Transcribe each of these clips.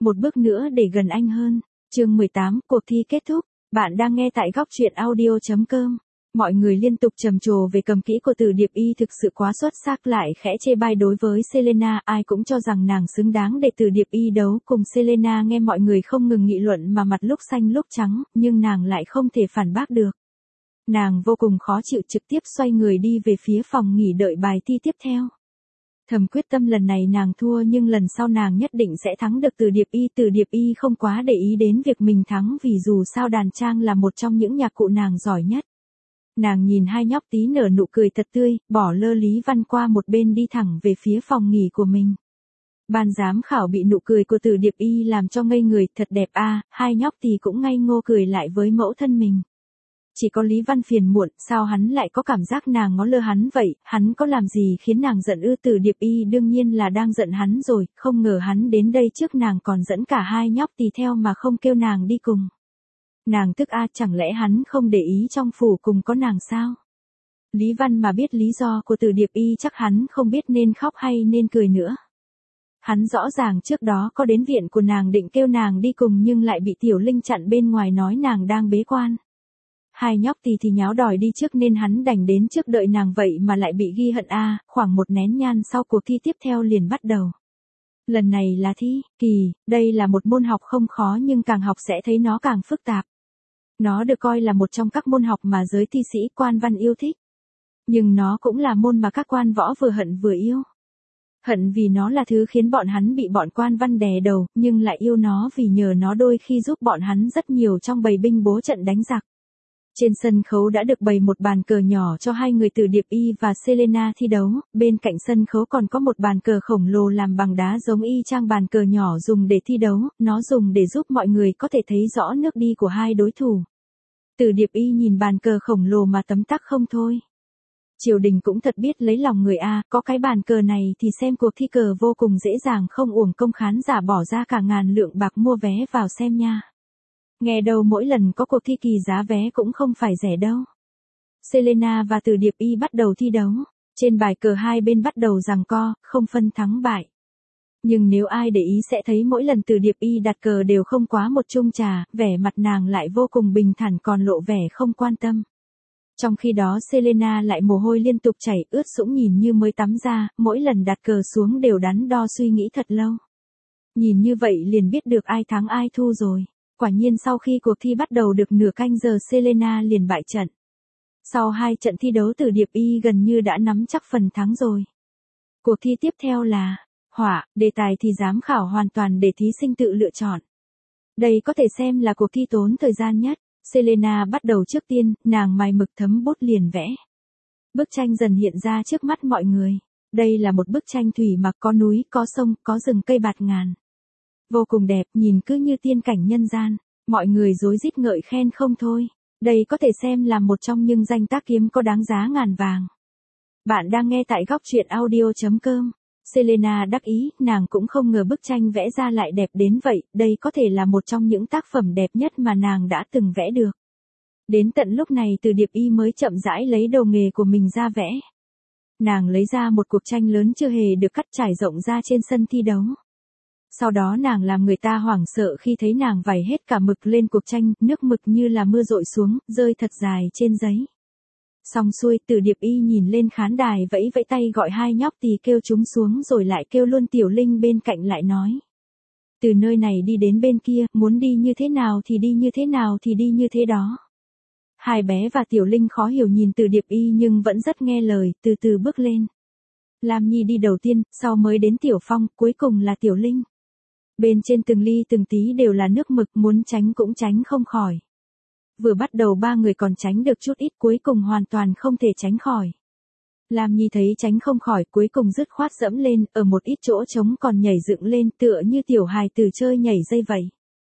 Một bước nữa để gần anh hơn. Chương 18, cuộc thi kết thúc. Bạn đang nghe tại góc truyện audio.com. Mọi người liên tục trầm trồ về cầm kỹ của Từ Điệp Y thực sự quá xuất sắc, lại khẽ chê bai đối với Selena, ai cũng cho rằng nàng xứng đáng để Từ Điệp Y đấu cùng Selena. Nghe mọi người không ngừng nghị luận mà mặt lúc xanh lúc trắng, nhưng nàng lại không thể phản bác được. Nàng vô cùng khó chịu, trực tiếp xoay người đi về phía phòng nghỉ đợi bài thi tiếp theo. Thầm quyết tâm lần này nàng thua, nhưng lần sau nàng nhất định sẽ thắng được Từ Điệp Y. Từ Điệp Y không quá để ý đến việc mình thắng, vì dù sao đàn trang là một trong những nhạc cụ nàng giỏi nhất. Nàng nhìn hai nhóc tí nở nụ cười thật tươi, bỏ lơ Lý Văn qua một bên đi thẳng về phía phòng nghỉ của mình. Ban giám khảo bị nụ cười của Từ Điệp Y làm cho ngây người, thật đẹp a, hai nhóc thì cũng ngây ngô cười lại với mẫu thân mình. Chỉ có Lý Văn phiền muộn, sao hắn lại có cảm giác nàng ngó lơ hắn vậy, hắn có làm gì khiến nàng giận ư? Từ Điệp Y đương nhiên là đang giận hắn rồi, không ngờ hắn đến đây trước nàng còn dẫn cả hai nhóc tỳ theo mà không kêu nàng đi cùng. Nàng tức a, chẳng lẽ hắn không để ý trong phủ cùng có nàng sao? Lý Văn mà biết lý do của Từ Điệp Y chắc hắn không biết nên khóc hay nên cười nữa. Hắn rõ ràng trước đó có đến viện của nàng định kêu nàng đi cùng, nhưng lại bị Tiểu Linh chặn bên ngoài nói nàng đang bế quan. Hai nhóc thì nháo đòi đi trước nên hắn đành đến trước đợi nàng, vậy mà lại bị ghi hận a. Khoảng một nén nhang sau, cuộc thi tiếp theo liền bắt đầu. Lần này là thi kỳ, đây là một môn học không khó nhưng càng học sẽ thấy nó càng phức tạp. Nó được coi là một trong các môn học mà giới thi sĩ quan văn yêu thích. Nhưng nó cũng là môn mà các quan võ vừa hận vừa yêu. Hận vì nó là thứ khiến bọn hắn bị bọn quan văn đè đầu, nhưng lại yêu nó vì nhờ nó đôi khi giúp bọn hắn rất nhiều trong bày binh bố trận đánh giặc. Trên sân khấu đã được bày một bàn cờ nhỏ cho hai người Từ Điệp Y và Selena thi đấu, bên cạnh sân khấu còn có một bàn cờ khổng lồ làm bằng đá giống y chang bàn cờ nhỏ dùng để thi đấu, nó dùng để giúp mọi người có thể thấy rõ nước đi của hai đối thủ. Từ Điệp Y nhìn bàn cờ khổng lồ mà tấm tắc không thôi. Triều đình cũng thật biết lấy lòng người a, có cái bàn cờ này thì xem cuộc thi cờ vô cùng dễ dàng, không uổng công khán giả bỏ ra cả ngàn lượng bạc mua vé vào xem nha. Nghe đâu mỗi lần có cuộc thi kỳ giá vé cũng không phải rẻ đâu. Selena và Từ Điệp Y bắt đầu thi đấu. Trên bài cờ hai bên bắt đầu giằng co, không phân thắng bại. Nhưng nếu ai để ý sẽ thấy mỗi lần Từ Điệp Y đặt cờ đều không quá một chung trà, vẻ mặt nàng lại vô cùng bình thản còn lộ vẻ không quan tâm. Trong khi đó Selena lại mồ hôi liên tục chảy ướt sũng nhìn như mới tắm ra, mỗi lần đặt cờ xuống đều đắn đo suy nghĩ thật lâu. Nhìn như vậy liền biết được ai thắng ai thua rồi. Quả nhiên sau khi cuộc thi bắt đầu được nửa canh giờ, Selena liền bại trận. Sau hai trận thi đấu, Từ Điệp Y gần như đã nắm chắc phần thắng rồi. Cuộc thi tiếp theo là họa, đề tài thì giám khảo hoàn toàn để thí sinh tự lựa chọn. Đây có thể xem là cuộc thi tốn thời gian nhất. Selena bắt đầu trước tiên, nàng mài mực thấm bút liền vẽ. Bức tranh dần hiện ra trước mắt mọi người. Đây là một bức tranh thủy mặc, có núi, có sông, có rừng cây bạt ngàn. Vô cùng đẹp, nhìn cứ như tiên cảnh nhân gian, mọi người rối rít ngợi khen không thôi. Đây có thể xem là một trong những danh tác kiếm có đáng giá ngàn vàng. Bạn đang nghe tại góc truyện audio.com. Selena đắc ý, nàng cũng không ngờ bức tranh vẽ ra lại đẹp đến vậy, đây có thể là một trong những tác phẩm đẹp nhất mà nàng đã từng vẽ được. Đến tận lúc này Từ Điệp Y mới chậm rãi lấy đầu nghề của mình ra vẽ. Nàng lấy ra một cuộc tranh lớn chưa hề được cắt trải rộng ra trên sân thi đấu. Sau đó nàng làm người ta hoảng sợ khi thấy nàng vẩy hết cả mực lên cuộc tranh, nước mực như là mưa dội xuống, rơi thật dài trên giấy. Xong xuôi, Từ Điệp Y nhìn lên khán đài vẫy vẫy tay gọi hai nhóc tỳ kêu chúng xuống, rồi lại kêu luôn Tiểu Linh bên cạnh lại nói. Từ nơi này đi đến bên kia, muốn đi như thế nào thì đi như thế nào thì đi như thế đó. Hai bé và Tiểu Linh khó hiểu nhìn Từ Điệp Y nhưng vẫn rất nghe lời, từ từ bước lên. Lam Nhi đi đầu tiên, sau mới đến Tiểu Phong, cuối cùng là Tiểu Linh. Bên trên từng ly từng tí đều là nước mực, muốn tránh cũng tránh không khỏi. Vừa bắt đầu ba người còn tránh được chút ít, cuối cùng hoàn toàn không thể tránh khỏi. Lam Nhi thấy tránh không khỏi, cuối cùng dứt khoát dẫm lên, ở một ít chỗ trống còn nhảy dựng lên, tựa như tiểu hài tử chơi nhảy dây vậy.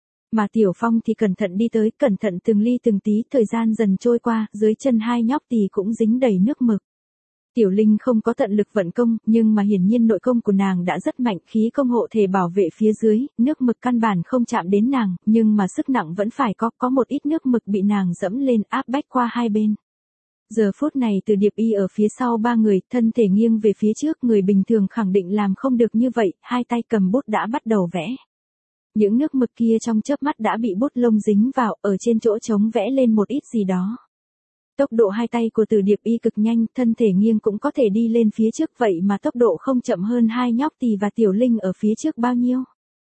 Mà Tiểu Phong thì cẩn thận đi tới, cẩn thận từng ly từng tí, thời gian dần trôi qua, dưới chân hai nhóc tỳ cũng dính đầy nước mực. Tiểu Linh không có tận lực vận công, nhưng mà hiển nhiên nội công của nàng đã rất mạnh, khí công hộ thể bảo vệ phía dưới, nước mực căn bản không chạm đến nàng, nhưng mà sức nặng vẫn phải có một ít nước mực bị nàng dẫm lên áp bách qua hai bên. Giờ phút này Từ Điệp Y ở phía sau ba người, thân thể nghiêng về phía trước, người bình thường khẳng định làm không được như vậy, hai tay cầm bút đã bắt đầu vẽ. Những nước mực kia trong chớp mắt đã bị bút lông dính vào, ở trên chỗ trống vẽ lên một ít gì đó. Tốc độ hai tay của Từ Điệp Y cực nhanh, thân thể nghiêng cũng có thể đi lên phía trước, vậy mà tốc độ không chậm hơn hai nhóc Tì và Tiểu Linh ở phía trước bao nhiêu.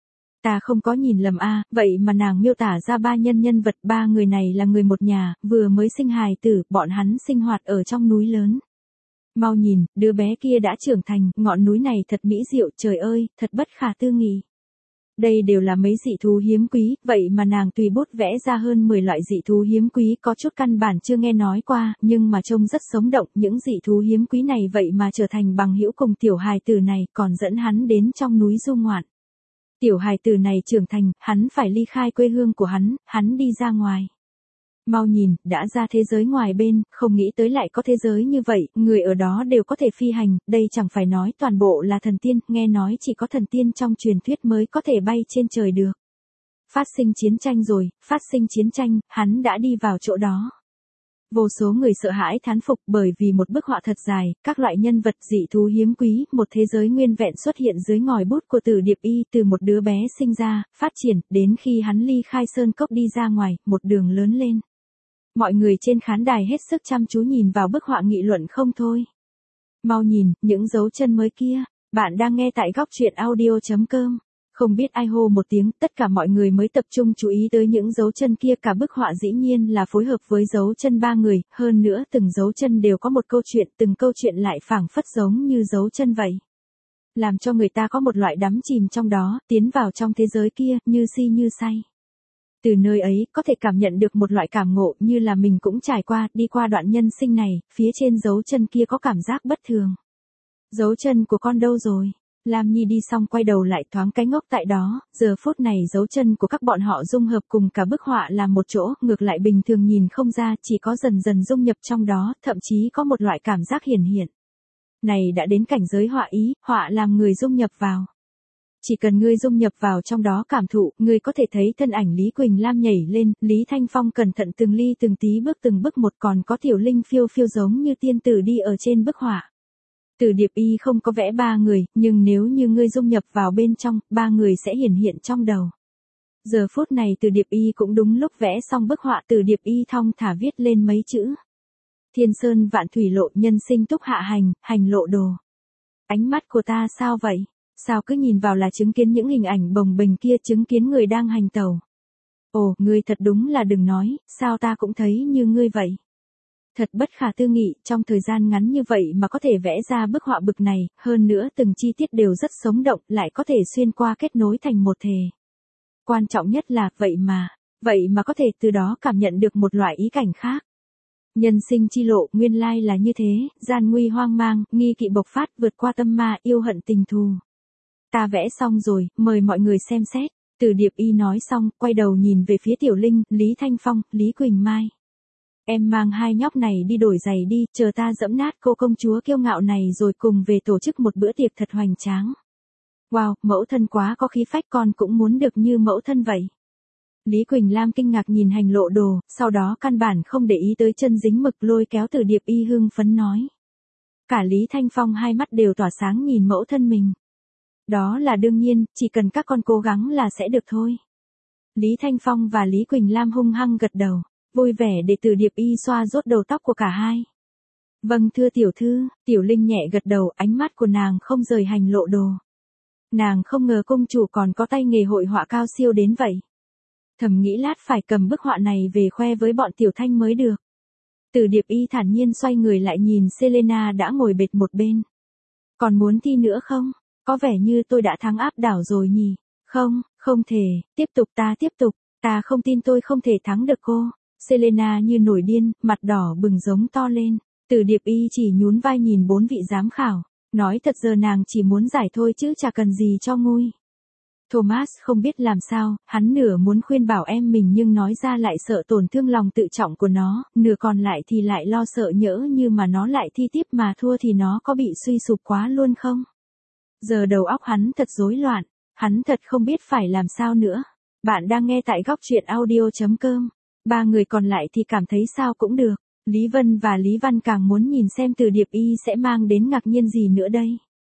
Ta không có nhìn lầm vậy mà nàng miêu tả ra ba nhân vật, ba người này là người một nhà, vừa mới sinh hài tử, bọn hắn sinh hoạt ở trong núi lớn. Mau nhìn, đứa bé kia đã trưởng thành, ngọn núi này thật mỹ diệu, trời ơi, thật bất khả tư nghị. Đây đều là mấy dị thú hiếm quý, vậy mà nàng tùy bút vẽ ra hơn 10 loại dị thú hiếm quý, có chút căn bản chưa nghe nói qua, nhưng mà trông rất sống động, những dị thú hiếm quý này vậy mà trở thành bằng hữu cùng tiểu hài tử này, còn dẫn hắn đến trong núi du ngoạn. Tiểu hài tử này trưởng thành, hắn phải ly khai quê hương của hắn đi ra ngoài. Mau nhìn, đã ra thế giới ngoài bên, không nghĩ tới lại có thế giới như vậy, người ở đó đều có thể phi hành, đây chẳng phải nói toàn bộ là thần tiên, nghe nói chỉ có thần tiên trong truyền thuyết mới có thể bay trên trời được. Phát sinh chiến tranh rồi, phát sinh chiến tranh, hắn đã đi vào chỗ đó. Vô số người sợ hãi thán phục bởi vì một bức họa thật dài, các loại nhân vật dị thú hiếm quý, một thế giới nguyên vẹn xuất hiện dưới ngòi bút của Từ Điệp Y, từ một đứa bé sinh ra, phát triển, đến khi hắn ly khai sơn cốc đi ra ngoài, một đường lớn lên. Mọi người trên khán đài hết sức chăm chú nhìn vào bức họa nghị luận không thôi. Mau nhìn, những dấu chân mới kia, bạn đang nghe tại góc truyện audio.com. Không biết ai hô một tiếng, tất cả mọi người mới tập trung chú ý tới những dấu chân kia, cả bức họa dĩ nhiên là phối hợp với dấu chân ba người, hơn nữa từng dấu chân đều có một câu chuyện, từng câu chuyện lại phảng phất giống như dấu chân vậy. Làm cho người ta có một loại đắm chìm trong đó, tiến vào trong thế giới kia, như si như say. Từ nơi ấy, có thể cảm nhận được một loại cảm ngộ như là mình cũng trải qua, đi qua đoạn nhân sinh này, phía trên dấu chân kia có cảm giác bất thường. Dấu chân của con đâu rồi? Lam Nhi đi xong quay đầu lại thoáng cái ngốc tại đó, giờ phút này dấu chân của các bọn họ dung hợp cùng cả bức họa làm một chỗ, ngược lại bình thường nhìn không ra, chỉ có dần dần dung nhập trong đó, thậm chí có một loại cảm giác hiển hiện. Này đã đến cảnh giới họa ý, họa làm người dung nhập vào. Chỉ cần ngươi dung nhập vào trong đó cảm thụ, ngươi có thể thấy thân ảnh Lý Quỳnh Lam nhảy lên, Lý Thanh Phong cẩn thận từng ly từng tí bước từng bước một, còn có Tiểu Linh phiêu phiêu giống như tiên tử đi ở trên bức họa. Từ Điệp Y không có vẽ ba người, nhưng nếu như ngươi dung nhập vào bên trong, ba người sẽ hiển hiện trong đầu. Giờ phút này Từ Điệp Y cũng đúng lúc vẽ xong bức họa, Từ Điệp Y thong thả viết lên mấy chữ. Thiên sơn vạn thủy lộ, nhân sinh túc hạ hành, hành lộ đồ. Ánh mắt của ta sao vậy? Sao cứ nhìn vào là chứng kiến những hình ảnh bồng bềnh kia, chứng kiến người đang hành tàu. Ồ, ngươi thật đúng là đừng nói, sao ta cũng thấy như ngươi vậy. Thật bất khả tư nghị, trong thời gian ngắn như vậy mà có thể vẽ ra bức họa bực này, hơn nữa từng chi tiết đều rất sống động, lại có thể xuyên qua kết nối thành một thể. Quan trọng nhất là, vậy mà có thể từ đó cảm nhận được một loại ý cảnh khác. Nhân sinh chi lộ, nguyên lai là như thế, gian nguy hoang mang, nghi kỵ bộc phát, vượt qua tâm ma, yêu hận tình thù. Ta vẽ xong rồi, mời mọi người xem xét. Từ Điệp Y nói xong, quay đầu nhìn về phía Tiểu Linh, Lý Thanh Phong, Lý Quỳnh Mai. Em mang hai nhóc này đi đổi giày đi, chờ ta dẫm nát cô công chúa kiêu ngạo này rồi cùng về tổ chức một bữa tiệc thật hoành tráng. Wow, mẫu thân quá có khí phách, con cũng muốn được như mẫu thân vậy. Lý Quỳnh Lam kinh ngạc nhìn hành lộ đồ, sau đó căn bản không để ý tới chân dính mực, lôi kéo Từ Điệp Y hưng phấn nói. Cả Lý Thanh Phong hai mắt đều tỏa sáng nhìn mẫu thân mình. Đó là đương nhiên, chỉ cần các con cố gắng là sẽ được thôi. Lý Thanh Phong và Lý Quỳnh Lam hung hăng gật đầu, vui vẻ để Từ Điệp Y xoa rốt đầu tóc của cả hai. Vâng thưa tiểu thư, Tiểu Linh nhẹ gật đầu, ánh mắt của nàng không rời hành lộ đồ. Nàng không ngờ công chủ còn có tay nghề hội họa cao siêu đến vậy. Thầm nghĩ lát phải cầm bức họa này về khoe với bọn Tiểu Thanh mới được. Từ Điệp Y thản nhiên xoay người lại nhìn Selena đã ngồi bệt một bên. Còn muốn thi nữa không? Có vẻ như tôi đã thắng áp đảo rồi nhỉ? Không, không thể, tiếp tục, ta không tin tôi không thể thắng được cô. Selena như nổi điên, mặt đỏ bừng giống to lên. Từ Điệp Y chỉ nhún vai nhìn bốn vị giám khảo, nói thật giờ nàng chỉ muốn giải thôi chứ chả cần gì cho ngôi. Thomas không biết làm sao, hắn nửa muốn khuyên bảo em mình nhưng nói ra lại sợ tổn thương lòng tự trọng của nó, nửa còn lại thì lại lo sợ nhỡ như mà nó lại thi tiếp mà thua thì nó có bị suy sụp quá luôn không? Giờ đầu óc hắn thật rối loạn, hắn thật không biết phải làm sao nữa. Bạn đang nghe tại góc truyện audio.com. Ba người còn lại thì cảm thấy sao cũng được. Lý Vân và Lý Văn càng muốn nhìn xem Từ Điệp Y sẽ mang đến ngạc nhiên gì nữa đây.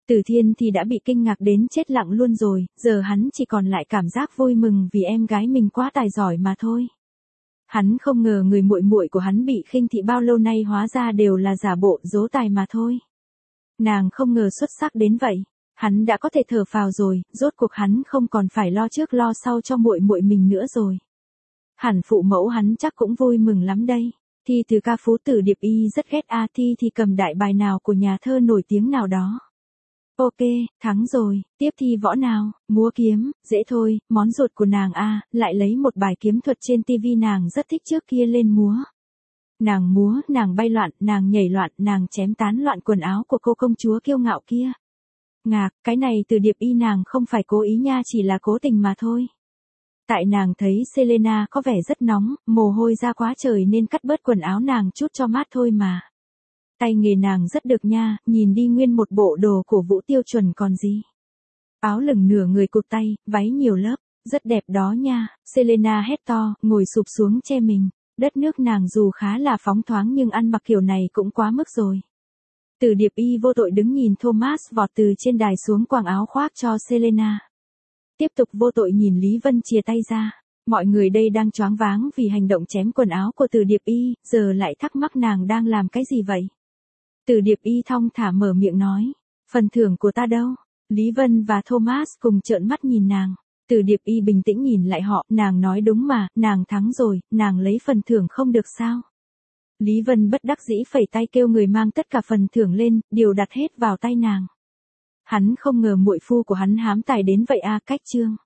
Từ Thiên thì đã bị kinh ngạc đến chết lặng luôn rồi, giờ hắn chỉ còn lại cảm giác vui mừng vì em gái mình quá tài giỏi mà thôi. Hắn không ngờ người muội muội của hắn bị khinh thị bao lâu nay hóa ra đều là giả bộ dỗ tài mà thôi. Nàng không ngờ xuất sắc đến vậy. Hắn đã có thể thở phào rồi, rốt cuộc hắn không còn phải lo trước lo sau cho muội muội mình nữa rồi. Hẳn phụ mẫu hắn chắc cũng vui mừng lắm đây. Thi từ ca phú tử Điệp Y rất ghét Thi thì cầm đại bài nào của nhà thơ nổi tiếng nào đó. Ok, thắng rồi, tiếp thi võ nào, múa kiếm, dễ thôi, món ruột của nàng lại lấy một bài kiếm thuật trên tivi nàng rất thích trước kia lên múa. Nàng múa, nàng bay loạn, nàng nhảy loạn, nàng chém tán loạn quần áo của cô công chúa kiêu ngạo kia. Ngạc, cái này từ Điệp Y nàng không phải cố ý nha, chỉ là cố tình mà thôi. Tại nàng thấy Selena có vẻ rất nóng, mồ hôi ra quá trời nên cắt bớt quần áo nàng chút cho mát thôi mà. Tay nghề nàng rất được nha, nhìn đi nguyên một bộ đồ cổ vũ tiêu chuẩn còn gì. Áo lửng nửa người cụt tay, váy nhiều lớp, rất đẹp đó nha, Selena hét to, ngồi sụp xuống che mình. Đất nước nàng dù khá là phóng thoáng nhưng ăn mặc kiểu này cũng quá mức rồi. Từ Điệp Y vô tội đứng nhìn Thomas vọt từ trên đài xuống quàng áo khoác cho Selena. Tiếp tục vô tội nhìn Lý Vân chìa tay ra. Mọi người đây đang choáng váng vì hành động chém quần áo của Từ Điệp Y, giờ lại thắc mắc nàng đang làm cái gì vậy. Từ Điệp Y thong thả mở miệng nói, phần thưởng của ta đâu? Lý Vân và Thomas cùng trợn mắt nhìn nàng. Từ Điệp Y bình tĩnh nhìn lại họ, nàng nói đúng mà, nàng thắng rồi, nàng lấy phần thưởng không được sao? Lý Vân bất đắc dĩ phẩy tay kêu người mang tất cả phần thưởng lên, đều đặt hết vào tay nàng. Hắn không ngờ muội phu của hắn hám tài đến vậy cách chương.